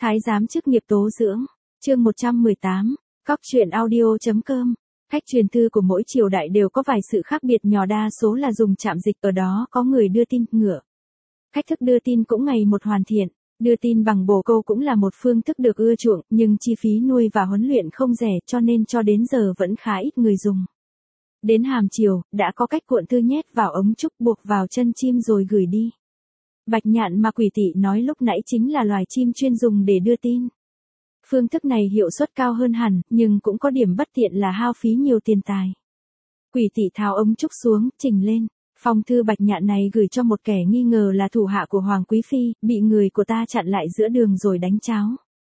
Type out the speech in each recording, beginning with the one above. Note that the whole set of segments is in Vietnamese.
Thái giám chức nghiệp tố dưỡng, chương 118, Cóc truyện audio.com. Cách truyền thư của mỗi triều đại đều có vài sự khác biệt nhỏ, đa số là dùng trạm dịch, ở đó có người đưa tin, ngựa. Cách thức đưa tin cũng ngày một hoàn thiện, đưa tin bằng bồ câu cũng là một phương thức được ưa chuộng, nhưng chi phí nuôi và huấn luyện không rẻ, cho nên cho đến giờ vẫn khá ít người dùng. Đến Hàm Triều, đã có cách cuộn thư nhét vào ống trúc buộc vào chân chim rồi gửi đi. Bạch nhạn mà Quỷ Tỵ nói lúc nãy chính là loài chim chuyên dùng để đưa tin. Phương thức này hiệu suất cao hơn hẳn, nhưng cũng có điểm bất tiện là hao phí nhiều tiền tài. Quỷ Tỵ tháo ống trúc xuống, chỉnh lên. Phong thư bạch nhạn này gửi cho một kẻ nghi ngờ là thủ hạ của Hoàng Quý Phi, bị người của ta chặn lại giữa đường rồi đánh cháo.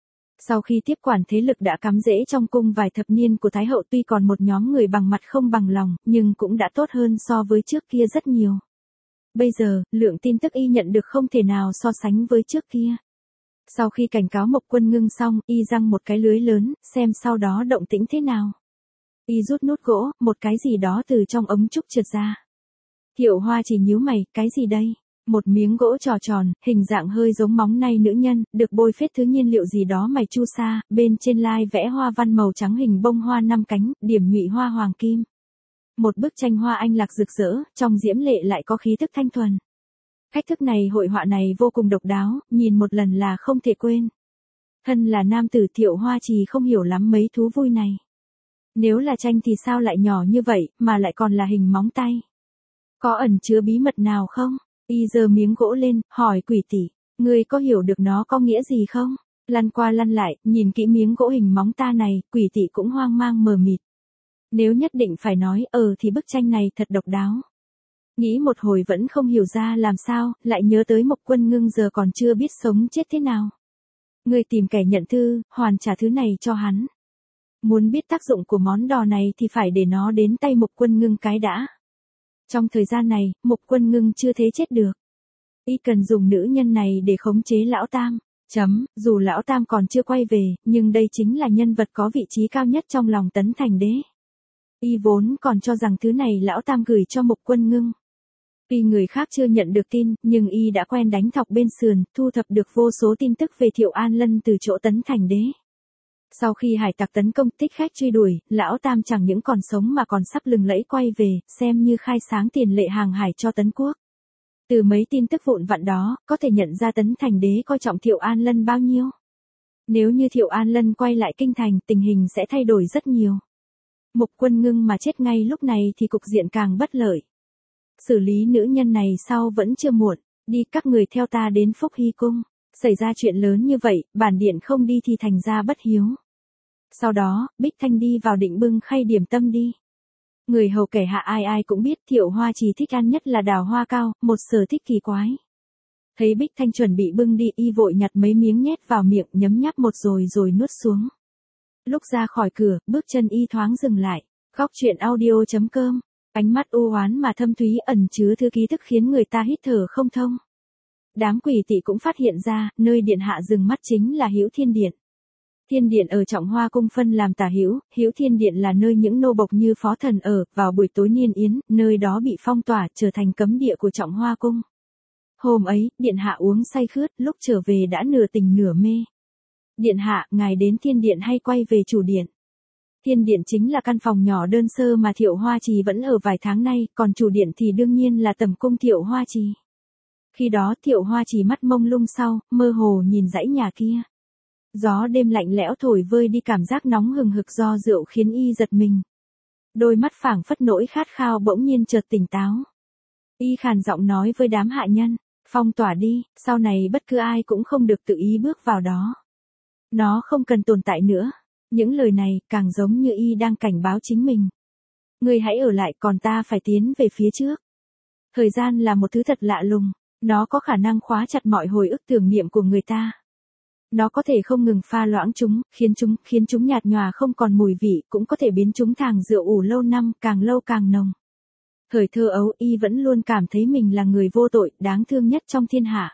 Sau khi tiếp quản thế lực đã cắm rễ trong cung vài thập niên của Thái Hậu, tuy còn một nhóm người bằng mặt không bằng lòng, nhưng cũng đã tốt hơn so với trước kia rất nhiều. Bây giờ, lượng tin tức y nhận được không thể nào so sánh với trước kia. Sau khi cảnh cáo Mộc Quân Ngưng xong, y giăng một cái lưới lớn, xem sau đó động tĩnh thế nào. Y rút nút gỗ, một cái gì đó từ trong ống trúc trượt ra. Thiệu Hoa chỉ nhíu mày, cái gì đây? Một miếng gỗ tròn tròn, hình dạng hơi giống móng nay nữ nhân, được bôi phết thứ nhiên liệu gì đó mày chu sa, bên trên lai vẽ hoa văn màu trắng hình bông hoa 5 cánh, điểm nhụy hoa hoàng kim. Một bức tranh hoa anh lạc rực rỡ, trong diễm lệ lại có khí thức thanh thuần. Cách thức này, hội họa này vô cùng độc đáo, nhìn một lần là không thể quên. Thân là nam tử, Thiệu Hoa Trì không hiểu lắm mấy thú vui này. Nếu là tranh thì sao lại nhỏ như vậy, mà lại còn là hình móng tay? Có ẩn chứa bí mật nào không? Y giơ miếng gỗ lên, hỏi Quỷ Tỵ, ngươi có hiểu được nó có nghĩa gì không? Lăn qua lăn lại, nhìn kỹ miếng gỗ hình móng ta này, Quỷ Tỵ cũng hoang mang mờ mịt. Nếu nhất định phải nói, thì bức tranh này thật độc đáo. Nghĩ một hồi vẫn không hiểu ra làm sao, lại nhớ tới Mộc Quân Ngưng giờ còn chưa biết sống chết thế nào. Ngươi tìm kẻ nhận thư, hoàn trả thứ này cho hắn. Muốn biết tác dụng của món đò này thì phải để nó đến tay Mộc Quân Ngưng cái đã. Trong thời gian này, Mộc Quân Ngưng chưa thế chết được. Y cần dùng nữ nhân này để khống chế Lão Tam. Dù Lão Tam còn chưa quay về, nhưng đây chính là nhân vật có vị trí cao nhất trong lòng Tấn Thành Đế. Y vốn còn cho rằng thứ này Lão Tam gửi cho Mộc Quân Ngưng. Tuy người khác chưa nhận được tin, nhưng y đã quen đánh thọc bên sườn, thu thập được vô số tin tức về Thiệu An Lân từ chỗ Tấn Thành Đế. Sau khi hải tặc tấn công, thích khách truy đuổi, Lão Tam chẳng những còn sống mà còn sắp lừng lẫy quay về, xem như khai sáng tiền lệ hàng hải cho Tấn Quốc. Từ mấy tin tức vụn vặt đó, có thể nhận ra Tấn Thành Đế coi trọng Thiệu An Lân bao nhiêu. Nếu như Thiệu An Lân quay lại kinh thành, tình hình sẽ thay đổi rất nhiều. Mộc Quân Ngưng mà chết ngay lúc này thì cục diện càng bất lợi. Xử lý nữ nhân này sau vẫn chưa muộn, đi các người theo ta đến Phúc Hy Cung. Xảy ra chuyện lớn như vậy, bản điện không đi thì thành ra bất hiếu. Sau đó, Bích Thanh đi vào định bưng khay điểm tâm đi. Người hầu kẻ hạ ai ai cũng biết Thiệu Hoa Trì thích ăn nhất là đào hoa cao, một sở thích kỳ quái. Thấy Bích Thanh chuẩn bị bưng đi, y vội nhặt mấy miếng nhét vào miệng, nhấm nháp một rồi nuốt xuống. Lúc ra khỏi cửa, bước chân y thoáng dừng lại. Góc truyện audio.com. Ánh mắt u oán mà thâm thúy ẩn chứa thứ ký thức khiến người ta hít thở không thông. Đám Quỷ Tỵ cũng phát hiện ra, nơi điện hạ dừng mắt chính là Hữu Thiên Điện. Thiên Điện ở Trọng Hoa Cung phân làm tả hữu, Hữu Thiên Điện là nơi những nô bộc như phó thần ở, vào buổi tối niên yến, nơi đó bị phong tỏa, trở thành cấm địa của Trọng Hoa Cung. Hôm ấy, điện hạ uống say khướt, lúc trở về đã nửa tỉnh nửa mê. Điện hạ, ngài đến Thiên Điện hay quay về chủ điện? Thiên Điện chính là căn phòng nhỏ đơn sơ mà Thiệu Hoa Trì vẫn ở vài tháng nay, còn chủ điện thì đương nhiên là tẩm cung Thiệu Hoa Trì. Khi đó Thiệu Hoa Trì mắt mông lung sau, mơ hồ nhìn dãy nhà kia. Gió đêm lạnh lẽo thổi vơi đi cảm giác nóng hừng hực do rượu khiến y giật mình. Đôi mắt phảng phất nỗi khát khao bỗng nhiên chợt tỉnh táo. Y khàn giọng nói với đám hạ nhân, phong tỏa đi, sau này bất cứ ai cũng không được tự ý bước vào đó. Nó không cần tồn tại nữa. Những lời này càng giống như y đang cảnh báo chính mình. Ngươi hãy ở lại, còn ta phải tiến về phía trước. Thời gian là một thứ thật lạ lùng, nó có khả năng khóa chặt mọi hồi ức tưởng niệm của người ta. Nó có thể không ngừng pha loãng chúng, khiến chúng nhạt nhòa không còn mùi vị, cũng có thể biến chúng thàng rượu ủ lâu năm, càng lâu càng nồng. Thời thơ ấu, y vẫn luôn cảm thấy mình là người vô tội, đáng thương nhất trong thiên hạ.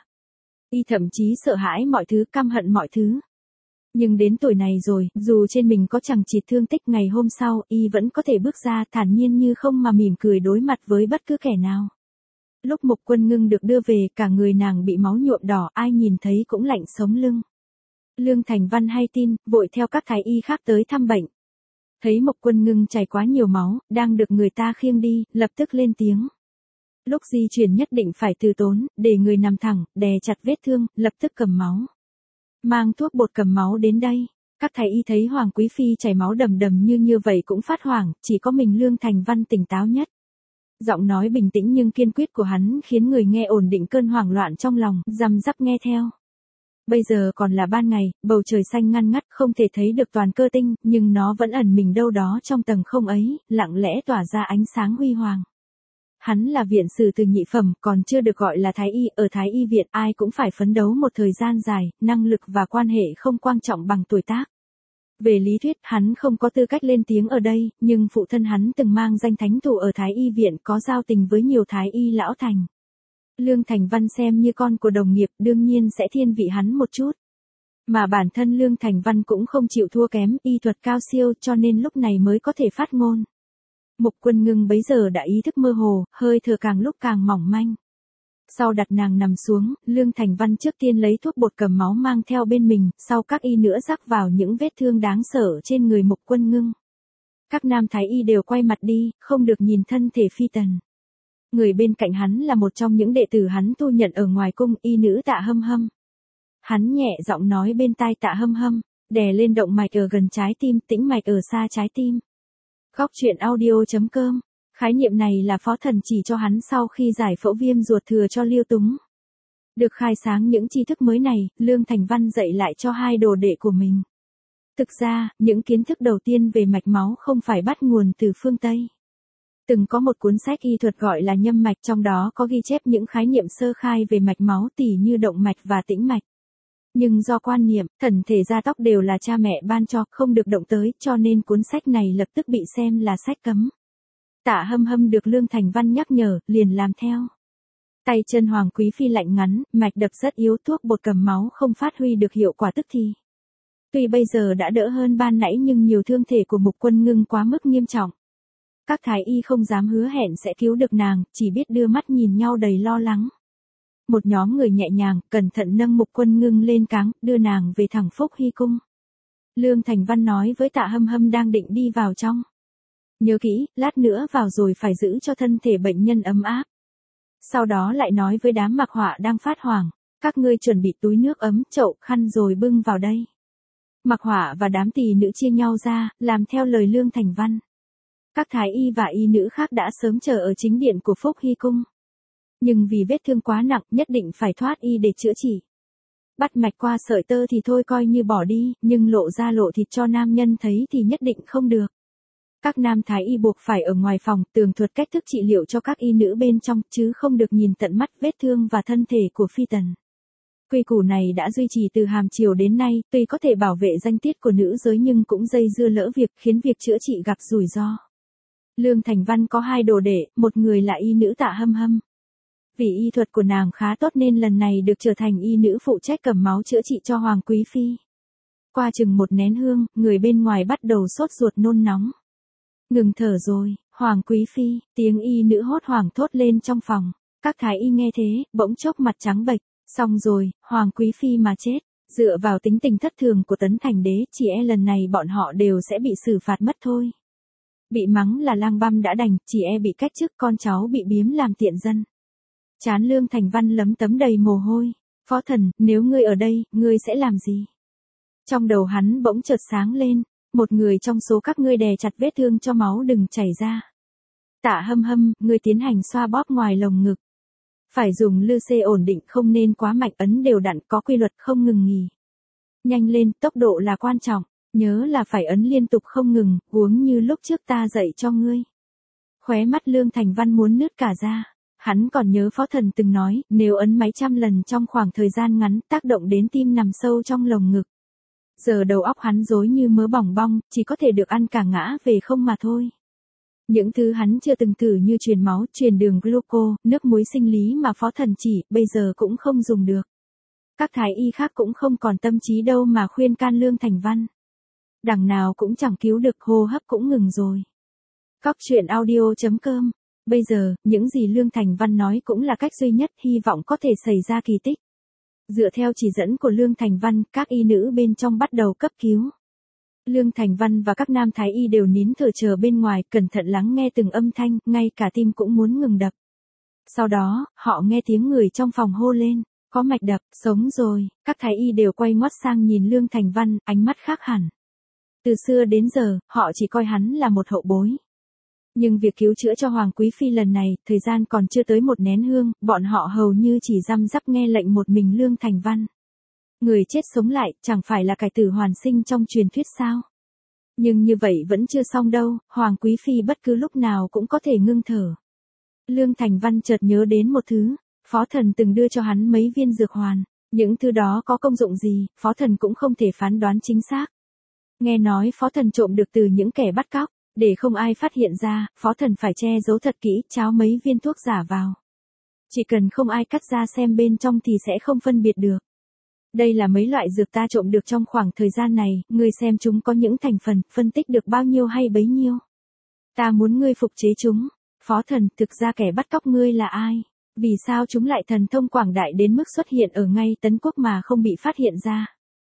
Y thậm chí sợ hãi mọi thứ, căm hận mọi thứ. Nhưng đến tuổi này rồi, dù trên mình có chẳng chịt thương tích, ngày hôm sau, y vẫn có thể bước ra thản nhiên như không mà mỉm cười đối mặt với bất cứ kẻ nào. Lúc Mộc Quân Ngưng được đưa về, cả người nàng bị máu nhuộm đỏ, ai nhìn thấy cũng lạnh sống lưng. Lương Thành Văn hay tin, vội theo các thái y khác tới thăm bệnh. Thấy Mộc Quân Ngưng chảy quá nhiều máu, đang được người ta khiêng đi, lập tức lên tiếng. Lúc di chuyển nhất định phải từ tốn, để người nằm thẳng, đè chặt vết thương, lập tức cầm máu. Mang thuốc bột cầm máu đến đây. Các thái y thấy Hoàng Quý Phi chảy máu đầm đầm như vậy cũng phát hoảng, chỉ có mình Lương Thành Văn tỉnh táo nhất. Giọng nói bình tĩnh nhưng kiên quyết của hắn khiến người nghe ổn định cơn hoảng loạn trong lòng, răm rắp nghe theo. Bây giờ còn là ban ngày, bầu trời xanh ngăn ngắt không thể thấy được toàn cơ tinh, nhưng nó vẫn ẩn mình đâu đó trong tầng không ấy, lặng lẽ tỏa ra ánh sáng huy hoàng. Hắn là viện sử từ nhị phẩm, còn chưa được gọi là thái y, ở thái y viện ai cũng phải phấn đấu một thời gian dài, năng lực và quan hệ không quan trọng bằng tuổi tác. Về lý thuyết, hắn không có tư cách lên tiếng ở đây, nhưng phụ thân hắn từng mang danh thánh thủ ở thái y viện có giao tình với nhiều thái y lão thành. Lương Thành Văn xem như con của đồng nghiệp, đương nhiên sẽ thiên vị hắn một chút. Mà bản thân Lương Thành Văn cũng không chịu thua kém, y thuật cao siêu cho nên lúc này mới có thể phát ngôn. Mộc Quân Ngưng bấy giờ đã ý thức mơ hồ, hơi thở càng lúc càng mỏng manh. Sau đặt nàng nằm xuống, Lương Thành Văn trước tiên lấy thuốc bột cầm máu mang theo bên mình, sau các y nữa rắc vào những vết thương đáng sợ trên người Mộc Quân Ngưng. Các nam thái y đều quay mặt đi, không được nhìn thân thể phi tần. Người bên cạnh hắn là một trong những đệ tử hắn thu nhận ở ngoài cung, y nữ Tạ Hâm Hâm. Hắn nhẹ giọng nói bên tai Tạ Hâm Hâm, đè lên động mạch ở gần trái tim, tĩnh mạch ở xa trái tim. Góc truyện audio.com. Khái niệm này là Phó Thần chỉ cho hắn sau khi giải phẫu viêm ruột thừa cho Liêu Túng. Được khai sáng những tri thức mới này, Lương Thành Văn dạy lại cho hai đồ đệ của mình. Thực ra, những kiến thức đầu tiên về mạch máu không phải bắt nguồn từ phương Tây. Từng có một cuốn sách y thuật gọi là Nhâm mạch, trong đó có ghi chép những khái niệm sơ khai về mạch máu tỉ như động mạch và tĩnh mạch. Nhưng do quan niệm, thần thể gia tốc đều là cha mẹ ban cho, không được động tới, cho nên cuốn sách này lập tức bị xem là sách cấm. Tạ Hâm Hâm được Lương Thành Văn nhắc nhở, liền làm theo. Tay chân Hoàng Quý Phi lạnh ngắn, mạch đập rất yếu, thuốc bột cầm máu không phát huy được hiệu quả tức thì. Tuy bây giờ đã đỡ hơn ban nãy nhưng nhiều thương thể của Mộc Quân Ngưng quá mức nghiêm trọng. Các thái y không dám hứa hẹn sẽ cứu được nàng, chỉ biết đưa mắt nhìn nhau đầy lo lắng. Một nhóm người nhẹ nhàng, cẩn thận nâng Mộc Quân Ngưng lên cáng, đưa nàng về thẳng Phúc Hy Cung. Lương Thành Văn nói với Tạ Hâm Hâm đang định đi vào trong. Nhớ kỹ, lát nữa vào rồi phải giữ cho thân thể bệnh nhân ấm áp. Sau đó lại nói với đám Mặc Họa đang phát hoảng, các ngươi chuẩn bị túi nước ấm, chậu, khăn rồi bưng vào đây. Mặc Họa và đám tỳ nữ chia nhau ra, làm theo lời Lương Thành Văn. Các thái y và y nữ khác đã sớm chờ ở chính điện của Phúc Hy Cung. Nhưng vì vết thương quá nặng, nhất định phải thoát y để chữa trị. Bắt mạch qua sợi tơ thì thôi coi như bỏ đi, nhưng lộ ra lộ thịt cho nam nhân thấy thì nhất định không được. Các nam thái y buộc phải ở ngoài phòng, tường thuật cách thức trị liệu cho các y nữ bên trong, chứ không được nhìn tận mắt vết thương và thân thể của phi tần. Quy củ này đã duy trì từ Hàm Triều đến nay, tuy có thể bảo vệ danh tiết của nữ giới nhưng cũng dây dưa lỡ việc, khiến việc chữa trị gặp rủi ro. Lương Thành Văn có hai đồ đệ, một người là y nữ Tạ Hâm Hâm. Vì y thuật của nàng khá tốt nên lần này được trở thành y nữ phụ trách cầm máu chữa trị cho Hoàng Quý Phi. Qua chừng một nén hương, người bên ngoài bắt đầu sốt ruột nôn nóng. Ngừng thở rồi, Hoàng Quý Phi, tiếng y nữ hốt hoảng thốt lên trong phòng. Các thái y nghe thế, bỗng chốc mặt trắng bệch. Xong rồi, Hoàng Quý Phi mà chết. Dựa vào tính tình thất thường của Tấn Thành Đế, chỉ e lần này bọn họ đều sẽ bị xử phạt mất thôi. Bị mắng là lang băm đã đành, chỉ e bị cách chức, con cháu bị biếm làm tiện dân. Trán Lương Thành Văn lấm tấm đầy mồ hôi. Phó Thần, nếu ngươi ở đây, ngươi sẽ làm gì? Trong đầu hắn bỗng chợt sáng lên. Một người trong số các ngươi đè chặt vết thương cho máu đừng chảy ra. Tạ Hâm Hâm, ngươi tiến hành xoa bóp ngoài lồng ngực. Phải dùng lư xê ổn định, không nên quá mạnh, ấn đều đặn, có quy luật, không ngừng nghỉ. Nhanh lên, tốc độ là quan trọng, nhớ là phải ấn liên tục không ngừng, uống như lúc trước ta dạy cho ngươi. Khóe mắt Lương Thành Văn muốn nứt cả ra. Hắn còn nhớ Phó Thần từng nói, nếu ấn mấy trăm lần trong khoảng thời gian ngắn, tác động đến tim nằm sâu trong lồng ngực. Giờ đầu óc hắn rối như mớ bỏng bong, chỉ có thể được ăn cả ngã về không mà thôi. Những thứ hắn chưa từng thử như truyền máu, truyền đường gluco, nước muối sinh lý mà Phó Thần chỉ, bây giờ cũng không dùng được. Các thái y khác cũng không còn tâm trí đâu mà khuyên can Lương Thành Văn. Đằng nào cũng chẳng cứu được, hô hấp cũng ngừng rồi. Góc truyện audio.com. Bây giờ, những gì Lương Thành Văn nói cũng là cách duy nhất, hy vọng có thể xảy ra kỳ tích. Dựa theo chỉ dẫn của Lương Thành Văn, các y nữ bên trong bắt đầu cấp cứu. Lương Thành Văn và các nam thái y đều nín thở chờ bên ngoài, cẩn thận lắng nghe từng âm thanh, ngay cả tim cũng muốn ngừng đập. Sau đó, họ nghe tiếng người trong phòng hô lên, có mạch đập, sống rồi, các thái y đều quay ngoắt sang nhìn Lương Thành Văn, ánh mắt khác hẳn. Từ xưa đến giờ, họ chỉ coi hắn là một hậu bối. Nhưng việc cứu chữa cho Hoàng Quý Phi lần này, thời gian còn chưa tới một nén hương, bọn họ hầu như chỉ răm rắp nghe lệnh một mình Lương Thành Văn. Người chết sống lại, chẳng phải là cải tử hoàn sinh trong truyền thuyết sao? Nhưng như vậy vẫn chưa xong đâu, Hoàng Quý Phi bất cứ lúc nào cũng có thể ngưng thở. Lương Thành Văn chợt nhớ đến một thứ, Phó Thần từng đưa cho hắn mấy viên dược hoàn. Những thứ đó có công dụng gì, Phó Thần cũng không thể phán đoán chính xác. Nghe nói Phó Thần trộm được từ những kẻ bắt cóc, để không ai phát hiện ra, Phó Thần phải che giấu thật kỹ, cháo mấy viên thuốc giả vào. Chỉ cần không ai cắt ra xem bên trong thì sẽ không phân biệt được. Đây là mấy loại dược ta trộm được trong khoảng thời gian này, ngươi xem chúng có những thành phần, phân tích được bao nhiêu hay bấy nhiêu. Ta muốn ngươi phục chế chúng. Phó Thần, thực ra kẻ bắt cóc ngươi là ai? Vì sao chúng lại thần thông quảng đại đến mức xuất hiện ở ngay Tấn Quốc mà không bị phát hiện ra?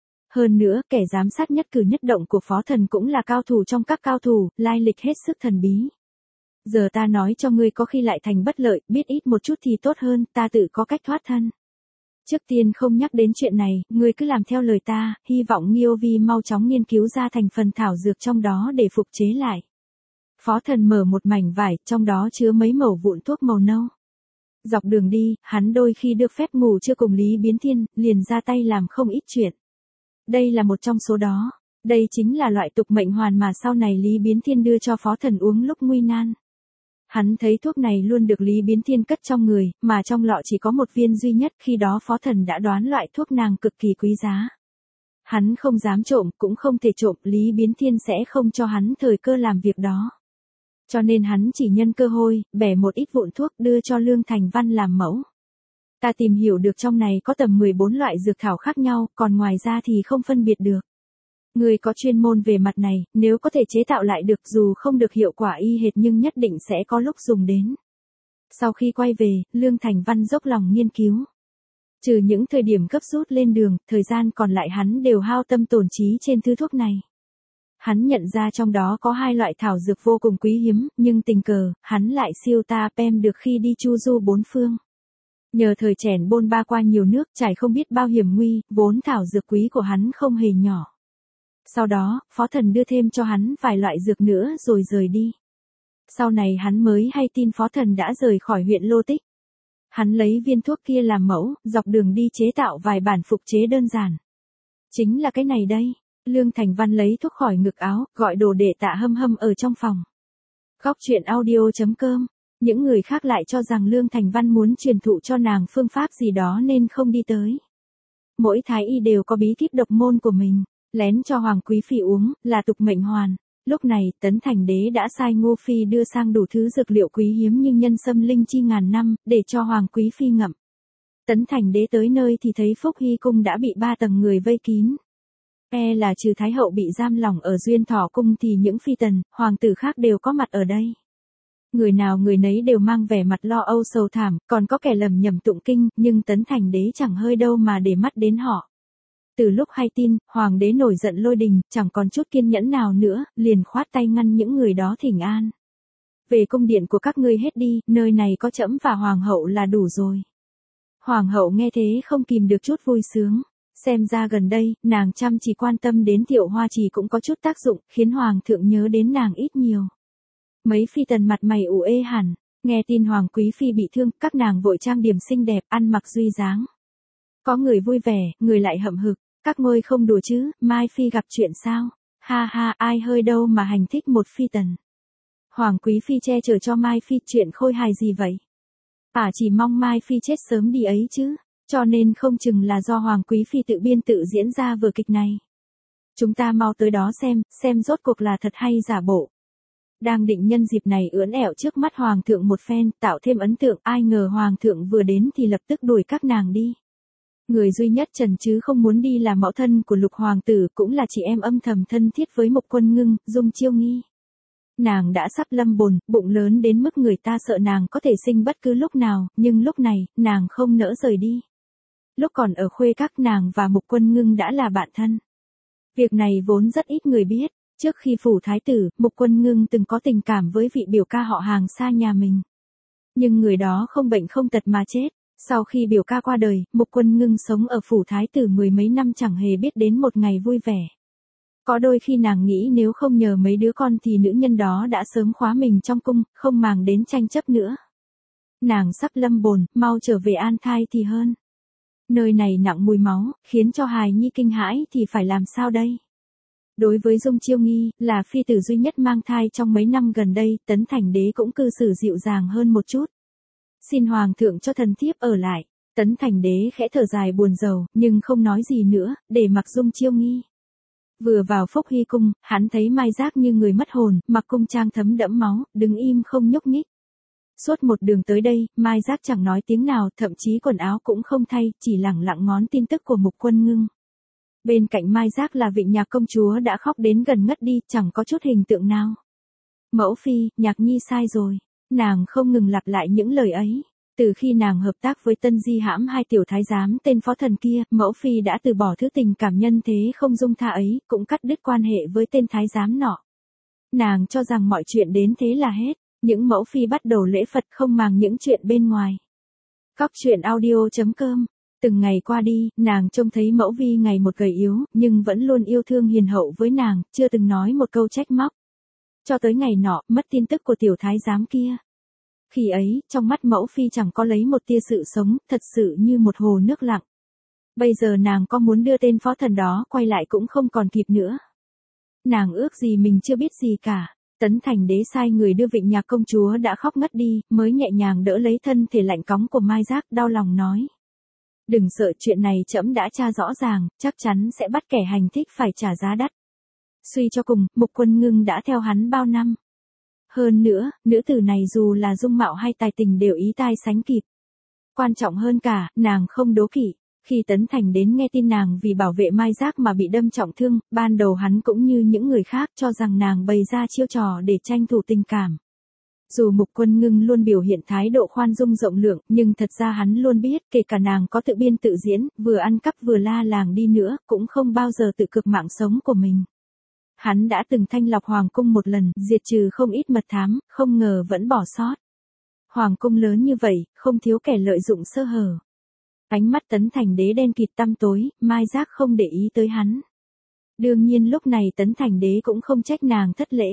Hơn nữa, kẻ giám sát nhất cử nhất động của Phó Thần cũng là cao thủ trong các cao thủ, lai lịch hết sức thần bí. Giờ ta nói cho ngươi có khi lại thành bất lợi, biết ít một chút thì tốt hơn, ta tự có cách thoát thân. Trước tiên không nhắc đến chuyện này, ngươi cứ làm theo lời ta, hy vọng Nghiêu Vi mau chóng nghiên cứu ra thành phần thảo dược trong đó để phục chế lại. Phó Thần mở một mảnh vải, trong đó chứa mấy mẩu vụn thuốc màu nâu. Dọc đường đi, hắn đôi khi được phép ngủ chưa cùng Lý Biến Thiên, liền ra tay làm không ít chuyện. Đây là một trong số đó. Đây chính là loại tục mệnh hoàn mà sau này Lý Biến Thiên đưa cho Phó Thần uống lúc nguy nan. Hắn thấy thuốc này luôn được Lý Biến Thiên cất trong người, mà trong lọ chỉ có một viên duy nhất, khi đó Phó Thần đã đoán loại thuốc nàng cực kỳ quý giá. Hắn không dám trộm, cũng không thể trộm, Lý Biến Thiên sẽ không cho hắn thời cơ làm việc đó. Cho nên hắn chỉ nhân cơ hội, bẻ một ít vụn thuốc đưa cho Lương Thành Văn làm mẫu. Ta tìm hiểu được trong này có tầm 14 loại dược thảo khác nhau, còn ngoài ra thì không phân biệt được. Người có chuyên môn về mặt này, nếu có thể chế tạo lại được dù không được hiệu quả y hệt nhưng nhất định sẽ có lúc dùng đến. Sau khi quay về, Lương Thành Văn dốc lòng nghiên cứu. Trừ những thời điểm gấp rút lên đường, thời gian còn lại hắn đều hao tâm tổn trí trên thứ thuốc này. Hắn nhận ra trong đó có hai loại thảo dược vô cùng quý hiếm, nhưng tình cờ, hắn lại siêu ta pem được khi đi chu du bốn phương. Nhờ thời chèn bôn ba qua nhiều nước, trải không biết bao hiểm nguy, vốn thảo dược quý của hắn không hề nhỏ. Sau đó, Phó Thần đưa thêm cho hắn vài loại dược nữa rồi rời đi. Sau này hắn mới hay tin Phó Thần đã rời khỏi huyện Lô Tích. Hắn lấy viên thuốc kia làm mẫu, dọc đường đi chế tạo vài bản phục chế đơn giản. Chính là cái này đây. Lương Thành Văn lấy thuốc khỏi ngực áo, gọi đồ đệ Tạ Hâm Hâm ở trong phòng. Góc truyện audio.com. Những người khác lại cho rằng Lương Thành Văn muốn truyền thụ cho nàng phương pháp gì đó nên không đi tới. Mỗi thái y đều có bí kíp độc môn của mình. Lén cho Hoàng Quý Phi uống, là tục mệnh hoàn. Lúc này, Tấn Thành Đế đã sai Ngô Phi đưa sang đủ thứ dược liệu quý hiếm nhưng nhân sâm linh chi ngàn năm, để cho Hoàng Quý Phi ngậm. Tấn Thành Đế tới nơi thì thấy Phúc Hy Cung đã bị 3 tầng người vây kín. Là trừ Thái Hậu bị giam lỏng ở Duyên Thọ Cung thì những phi tần, hoàng tử khác đều có mặt ở đây. Người nào người nấy đều mang vẻ mặt lo âu sầu thảm, còn có kẻ lầm nhầm tụng kinh, nhưng Tấn Thành Đế chẳng hơi đâu mà để mắt đến họ. Từ lúc hay tin, Hoàng đế nổi giận lôi đình, chẳng còn chút kiên nhẫn nào nữa, liền khoát tay ngăn những người đó thỉnh an. Về cung điện của các ngươi hết đi, nơi này có trẫm và Hoàng hậu là đủ rồi. Hoàng hậu nghe thế không kìm được chút vui sướng. Xem ra gần đây, nàng chăm chỉ quan tâm đến Thiệu Hoa Trì cũng có chút tác dụng, khiến Hoàng thượng nhớ đến nàng ít nhiều. Mấy phi tần mặt mày ủ ê hẳn, nghe tin Hoàng Quý Phi bị thương, các nàng vội trang điểm xinh đẹp, ăn mặc duy dáng. Có người vui vẻ, người lại hậm hực, các ngôi không đùa chứ, Mai Phi gặp chuyện sao? Ha ha, ai hơi đâu mà hành thích một phi tần. Hoàng Quý Phi che chở cho Mai Phi, chuyện khôi hài gì vậy? Chỉ mong Mai Phi chết sớm đi ấy chứ. Cho nên không chừng là do Hoàng Quý Phi tự biên tự diễn ra vở kịch này. Chúng ta mau tới đó xem rốt cuộc là thật hay giả bộ. Đang định nhân dịp này ưỡn ẻo trước mắt Hoàng thượng một phen, tạo thêm ấn tượng, ai ngờ Hoàng thượng vừa đến thì lập tức đuổi các nàng đi. Người duy nhất Trần chứ không muốn đi là mẫu thân của Lục Hoàng tử, cũng là chị em âm thầm thân thiết với Mộc Quân Ngưng, Dung Chiêu Nghi. Nàng đã sắp lâm bồn, bụng lớn đến mức người ta sợ nàng có thể sinh bất cứ lúc nào, nhưng lúc này, nàng không nỡ rời đi. Lúc còn ở Khuê Các nàng và Mục Quân Ngưng đã là bạn thân. Việc này vốn rất ít người biết, trước khi phủ thái tử, Mục Quân Ngưng từng có tình cảm với vị biểu ca họ Hàng xa nhà mình. Nhưng người đó không bệnh không tật mà chết. Sau khi biểu ca qua đời, Mục Quân Ngưng sống ở phủ thái tử mười mấy năm chẳng hề biết đến một ngày vui vẻ. Có đôi khi nàng nghĩ nếu không nhờ mấy đứa con thì nữ nhân đó đã sớm khóa mình trong cung, không màng đến tranh chấp nữa. Nàng sắp lâm bồn, mau trở về an thai thì hơn. Nơi này nặng mùi máu, khiến cho hài nhi kinh hãi thì phải làm sao đây? Đối với Dung Chiêu Nghi, là phi tử duy nhất mang thai trong mấy năm gần đây, Tấn Thành Đế cũng cư xử dịu dàng hơn một chút. Xin hoàng thượng cho thần thiếp ở lại. Tấn Thành Đế khẽ thở dài buồn rầu, nhưng không nói gì nữa, để mặc Dung Chiêu Nghi. Vừa vào Phúc Hy cung, hắn thấy Mai Giác như người mất hồn, mặc cung trang thấm đẫm máu, đứng im không nhúc nhích. Suốt một đường tới đây, Mai Giác chẳng nói tiếng nào, thậm chí quần áo cũng không thay, chỉ lẳng lặng ngón tin tức của Mục Quân Ngưng. Bên cạnh Mai Giác là Vịnh Nhạc công chúa đã khóc đến gần ngất đi, chẳng có chút hình tượng nào. Mẫu phi, Nhạc Nhi sai rồi. Nàng không ngừng lặp lại những lời ấy. Từ khi nàng hợp tác với Tân Di hãm hai tiểu thái giám tên phó thần kia, mẫu phi đã từ bỏ thứ tình cảm nhân thế không dung tha ấy, cũng cắt đứt quan hệ với tên thái giám nọ. Nàng cho rằng mọi chuyện đến thế là hết, những mẫu phi bắt đầu lễ Phật không màng những chuyện bên ngoài. Cóc truyện audio.com. Từng ngày qua đi, nàng trông thấy mẫu vi ngày một gầy yếu, nhưng vẫn luôn yêu thương hiền hậu với nàng, chưa từng nói một câu trách móc. Cho tới ngày nọ, mất tin tức của tiểu thái giám kia. Khi ấy, trong mắt mẫu phi chẳng có lấy một tia sự sống, thật sự như một hồ nước lặng. Bây giờ nàng có muốn đưa tên phó thần đó quay lại cũng không còn kịp nữa. Nàng ước gì mình chưa biết gì cả. Tấn Thành Đế sai người đưa Vịnh Nhạc công chúa đã khóc ngất đi, mới nhẹ nhàng đỡ lấy thân thể lạnh cóng của Mai Giác, đau lòng nói. Đừng sợ, chuyện này trẫm đã tra rõ ràng, chắc chắn sẽ bắt kẻ hành thích phải trả giá đắt. Suy cho cùng, Mục Quân Ngưng đã theo hắn bao năm. Hơn nữa, nữ tử này dù là dung mạo hay tài tình đều ý tai sánh kịp. Quan trọng hơn cả, nàng không đố kỵ. Khi Tấn Thành đến nghe tin nàng vì bảo vệ Mai Giác mà bị đâm trọng thương, ban đầu hắn cũng như những người khác cho rằng nàng bày ra chiêu trò để tranh thủ tình cảm. Dù Mục Quân Ngưng luôn biểu hiện thái độ khoan dung rộng lượng, nhưng thật ra hắn luôn biết, kể cả nàng có tự biên tự diễn, vừa ăn cắp vừa la làng đi nữa, cũng không bao giờ tự cực mạng sống của mình. Hắn đã từng thanh lọc hoàng cung một lần, diệt trừ không ít mật thám, không ngờ vẫn bỏ sót. Hoàng cung lớn như vậy, không thiếu kẻ lợi dụng sơ hở. Ánh mắt Tấn Thành Đế đen kịt tăm tối, Mai Giác không để ý tới hắn. Đương nhiên lúc này Tấn Thành Đế cũng không trách nàng thất lễ.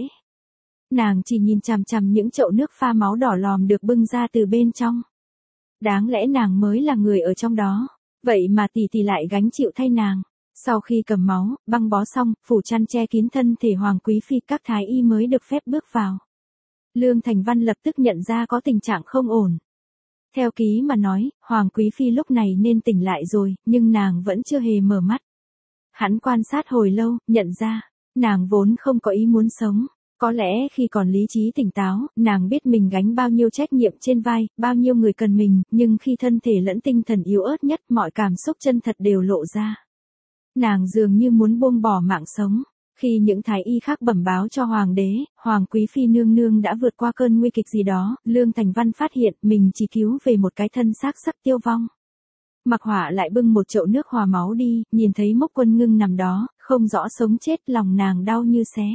Nàng chỉ nhìn chằm chằm những chậu nước pha máu đỏ lòm được bưng ra từ bên trong. Đáng lẽ nàng mới là người ở trong đó, vậy mà tỷ tỷ lại gánh chịu thay nàng. Sau khi cầm máu, băng bó xong, phủ chăn che kín thân thể Hoàng Quý Phi, các thái y mới được phép bước vào. Lương Thành Văn lập tức nhận ra có tình trạng không ổn. Theo ký mà nói, Hoàng Quý Phi lúc này nên tỉnh lại rồi, nhưng nàng vẫn chưa hề mở mắt. Hắn quan sát hồi lâu, nhận ra, nàng vốn không có ý muốn sống. Có lẽ khi còn lý trí tỉnh táo, nàng biết mình gánh bao nhiêu trách nhiệm trên vai, bao nhiêu người cần mình, nhưng khi thân thể lẫn tinh thần yếu ớt nhất, mọi cảm xúc chân thật đều lộ ra. Nàng dường như muốn buông bỏ mạng sống. Khi những thái y khác bẩm báo cho hoàng đế, Hoàng Quý Phi nương nương đã vượt qua cơn nguy kịch gì đó, Lương Thành Văn phát hiện mình chỉ cứu về một cái thân xác sắp tiêu vong. Mặc Họa lại bưng một chậu nước hòa máu đi, nhìn thấy Mục Quân Ngưng nằm đó, không rõ sống chết, lòng nàng đau như xé.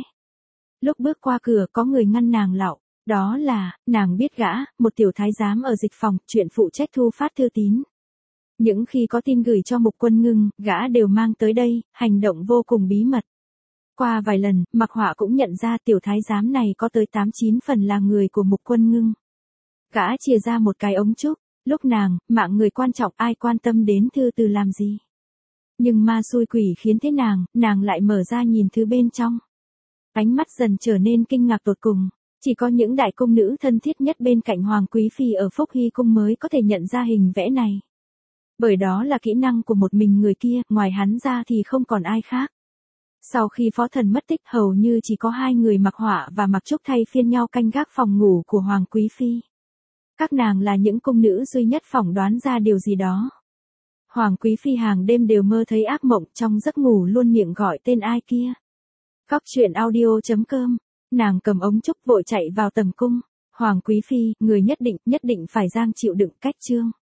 Lúc bước qua cửa có người ngăn nàng lại, đó là, nàng biết gã, một tiểu thái giám ở dịch phòng, chuyện phụ trách thu phát thư tín. Những khi có tin gửi cho Mục Quân Ngưng, gã đều mang tới đây, hành động vô cùng bí mật. Qua vài lần, Mặc Họa cũng nhận ra tiểu thái giám này có tới 8-9 phần là người của Mục Quân Ngưng. Gã chìa ra một cái ống trúc, lúc nàng, mạng người quan trọng ai quan tâm đến thư từ làm gì. Nhưng ma xui quỷ khiến thế nàng lại mở ra nhìn thứ bên trong. Ánh mắt dần trở nên kinh ngạc tột cùng, chỉ có những đại cung nữ thân thiết nhất bên cạnh Hoàng Quý Phi ở Phúc Hy cung mới có thể nhận ra hình vẽ này. Bởi đó là kỹ năng của một mình người kia, ngoài hắn ra thì không còn ai khác. Sau khi phó thần mất tích hầu như chỉ có hai người Mặc Họa và Mặc Trúc thay phiên nhau canh gác phòng ngủ của Hoàng Quý Phi. Các nàng là những cung nữ duy nhất phỏng đoán ra điều gì đó. Hoàng Quý Phi hàng đêm đều mơ thấy ác mộng, trong giấc ngủ luôn miệng gọi tên ai kia. Cóc truyện audio.com, nàng cầm ống trúc vội chạy vào tầm cung. Hoàng Quý Phi, người nhất định phải giang chịu đựng cách chương.